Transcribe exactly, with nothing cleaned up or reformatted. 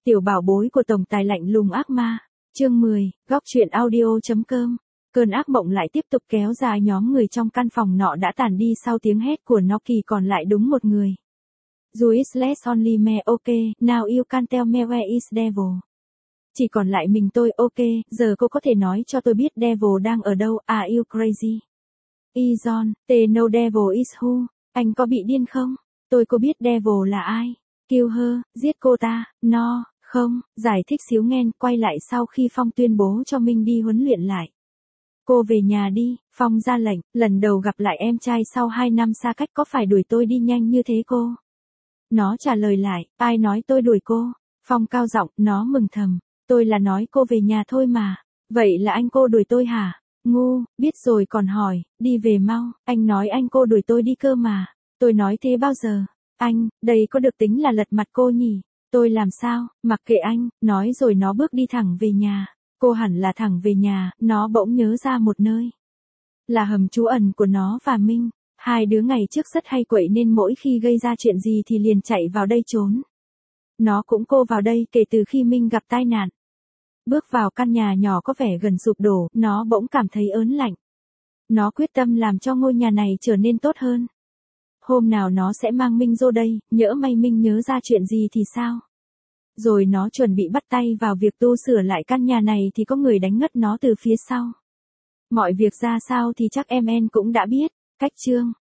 Tiểu bảo bối của tổng tài lạnh lùng ác ma. Chương mười, góc truyện audio.com. Cơn ác mộng lại tiếp tục kéo dài, nhóm người trong căn phòng nọ đã tàn đi sau tiếng hét của Noki, còn lại đúng một người. You is less only me, okay, now you can tell me where is devil. Chỉ còn lại mình tôi, ok, giờ cô có thể nói cho tôi biết devil đang ở đâu, are you crazy? Izon, they know devil is who, anh có bị điên không? Tôi có biết devil là ai? Kill her, giết cô ta, no, không, giải thích xíu nghen, quay lại sau khi Phong tuyên bố cho Minh đi huấn luyện lại. Cô về nhà đi, Phong ra lệnh, lần đầu gặp lại em trai sau hai năm xa cách có phải đuổi tôi đi nhanh như thế cô? Nó trả lời lại, ai nói tôi đuổi cô? Phong cao giọng, nó mừng thầm, tôi là nói cô về nhà thôi mà. Vậy là anh cô đuổi tôi hả? Ngu, biết rồi còn hỏi, đi về mau, anh nói anh cô đuổi tôi đi cơ mà. Tôi nói thế bao giờ? Anh, đây có được tính là lật mặt cô nhỉ? Tôi làm sao, mặc kệ anh, nói rồi nó bước đi thẳng về nhà. Cô hẳn là thẳng về nhà, nó bỗng nhớ ra một nơi. Là hầm trú ẩn của nó và Minh. Hai đứa ngày trước rất hay quậy nên mỗi khi gây ra chuyện gì thì liền chạy vào đây trốn. Nó cũng cô vào đây kể từ khi Minh gặp tai nạn. Bước vào căn nhà nhỏ có vẻ gần sụp đổ, nó bỗng cảm thấy ớn lạnh. Nó quyết tâm làm cho ngôi nhà này trở nên tốt hơn. Hôm nào nó sẽ mang Minh vô đây, nhỡ may Minh nhớ ra chuyện gì thì sao? Rồi nó chuẩn bị bắt tay vào việc tu sửa lại căn nhà này thì có người đánh ngất nó từ phía sau. Mọi việc ra sao thì chắc em en cũng đã biết. Cách chương